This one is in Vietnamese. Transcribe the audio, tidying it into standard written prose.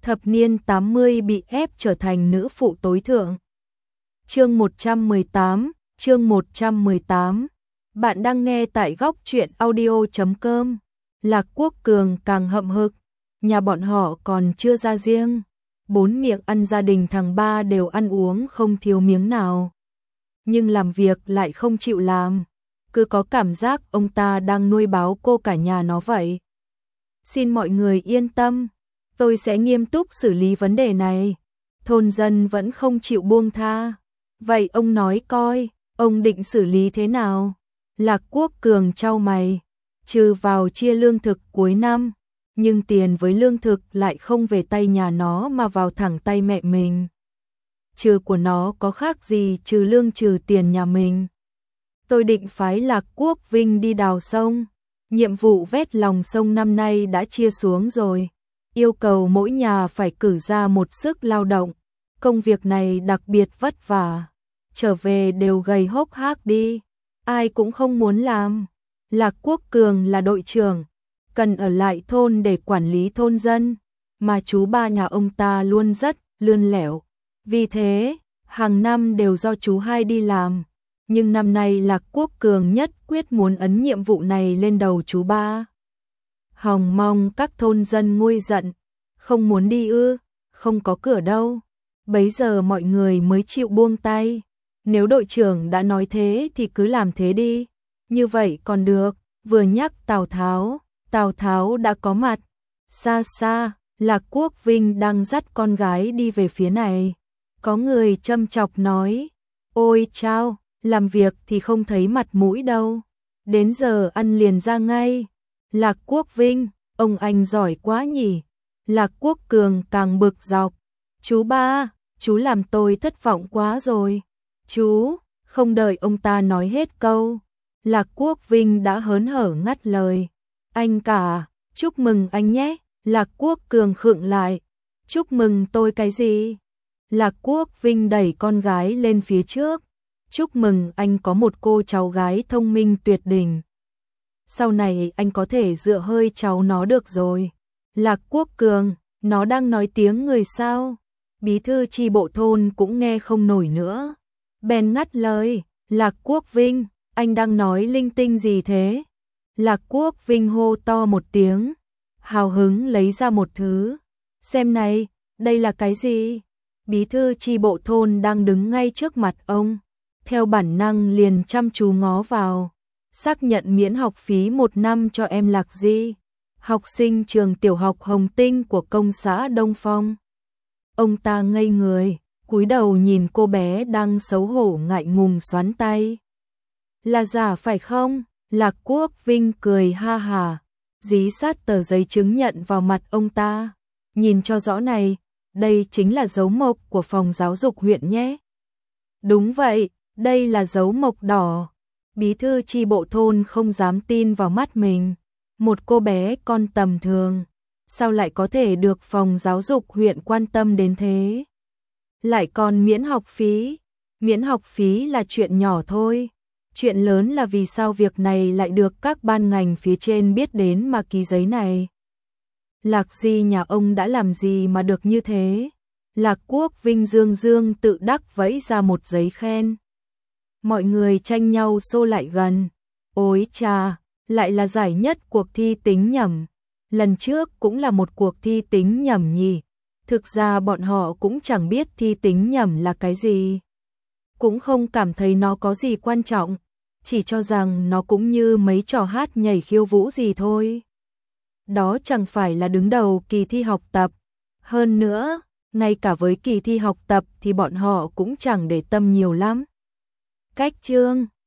thập niên 80 bị ép trở thành nữ phụ tối thượng. Chương 118, chương 118. Bạn đang nghe tại góc truyện audio.com. Lạc Quốc Cường càng hậm hực, nhà bọn họ còn chưa ra riêng, 4 miệng ăn gia đình thằng ba đều ăn uống không thiếu miếng nào. Nhưng làm việc lại không chịu làm, cứ có cảm giác ông ta đang nuôi báo cô cả nhà nó vậy. Xin mọi người yên tâm, tôi sẽ nghiêm túc xử lý vấn đề này. Thôn dân vẫn không chịu buông tha. Vậy ông nói coi, ông định xử lý thế nào? Lạc Quốc Cường chau mày, trừ vào chia lương thực cuối năm, nhưng tiền với lương thực lại không về tay nhà nó mà vào thẳng tay mẹ mình. Trừ của nó có khác gì trừ lương trừ tiền nhà mình. Tôi định phái Lạc Quốc Vinh đi đào sông. Nhiệm vụ vét lòng sông năm nay đã chia xuống rồi. Yêu cầu mỗi nhà phải cử ra một sức lao động. Công việc này đặc biệt vất vả. Trở về đều gầy hốc hác đi. Ai cũng không muốn làm. Lạc Quốc Cường là đội trưởng, cần ở lại thôn để quản lý thôn dân. Mà chú ba nhà ông ta luôn rất lươn lẻo. Vì thế, hàng năm đều do chú hai đi làm. Nhưng năm nay Lạc Quốc Cường nhất quyết muốn ấn nhiệm vụ này lên đầu chú ba. Hòng mong các thôn dân nguôi giận, không muốn đi ư, không có cửa đâu. Bấy giờ mọi người mới chịu buông tay. Nếu đội trưởng đã nói thế thì cứ làm thế đi. Như vậy còn được. Vừa nhắc Tào Tháo đã có mặt. Xa xa, Lạc Quốc Vinh đang dắt con gái đi về phía này. Có người châm chọc nói, ôi chao, làm việc thì không thấy mặt mũi đâu. Đến giờ ăn liền ra ngay. Lạc Quốc Vinh, ông anh giỏi quá nhỉ. Lạc Quốc Cường càng bực dọc. Chú ba, chú làm tôi thất vọng quá rồi. Chú, không đợi ông ta nói hết câu. Lạc Quốc Vinh đã hớn hở ngắt lời. Anh cả, chúc mừng anh nhé. Lạc Quốc Cường khựng lại. Chúc mừng tôi cái gì? Lạc Quốc Vinh đẩy con gái lên phía trước. Chúc mừng anh có một cô cháu gái thông minh tuyệt đỉnh. Sau này anh có thể dựa hơi cháu nó được rồi. Lạc Quốc Cường, nó đang nói tiếng người sao? Bí thư chi bộ thôn cũng nghe không nổi nữa. Bèn ngắt lời, Lạc Quốc Vinh, anh đang nói linh tinh gì thế? Lạc Quốc Vinh hô to một tiếng, hào hứng lấy ra một thứ. Xem này, đây là cái gì? Bí thư chi bộ thôn đang đứng ngay trước mặt ông. Theo bản năng liền chăm chú ngó vào. Xác nhận miễn học phí 1 năm cho em Lạc Di, học sinh trường tiểu học Hồng Tinh của công xã Đông Phong. Ông ta ngây người, cúi đầu nhìn cô bé đang xấu hổ ngại ngùng xoắn tay. Là giả phải không? Lạc Quốc Vinh cười ha hà, dí sát tờ giấy chứng nhận vào mặt ông ta. Nhìn cho rõ này, đây chính là dấu mộc của phòng giáo dục huyện nhé. Đúng vậy, đây là dấu mộc đỏ. Bí thư chi bộ thôn không dám tin vào mắt mình. Một cô bé con tầm thường, sao lại có thể được phòng giáo dục huyện quan tâm đến thế? Lại còn miễn học phí. Miễn học phí là chuyện nhỏ thôi. Chuyện lớn là vì sao việc này lại được các ban ngành phía trên biết đến mà ký giấy này. Lạc Di nhà ông đã làm gì mà được như thế? Lạc Quốc Vinh dương tự đắc vẫy ra một giấy khen. Mọi người tranh nhau xô lại gần. Ôi chà, lại là giải nhất cuộc thi tính nhẩm. Lần trước cũng là một cuộc thi tính nhẩm nhỉ. Thực ra bọn họ cũng chẳng biết thi tính nhẩm là cái gì. Cũng không cảm thấy nó có gì quan trọng. Chỉ cho rằng nó cũng như mấy trò hát nhảy khiêu vũ gì thôi. Đó chẳng phải là đứng đầu kỳ thi học tập. Hơn nữa, ngay cả với kỳ thi học tập thì bọn họ cũng chẳng để tâm nhiều lắm. Cách chương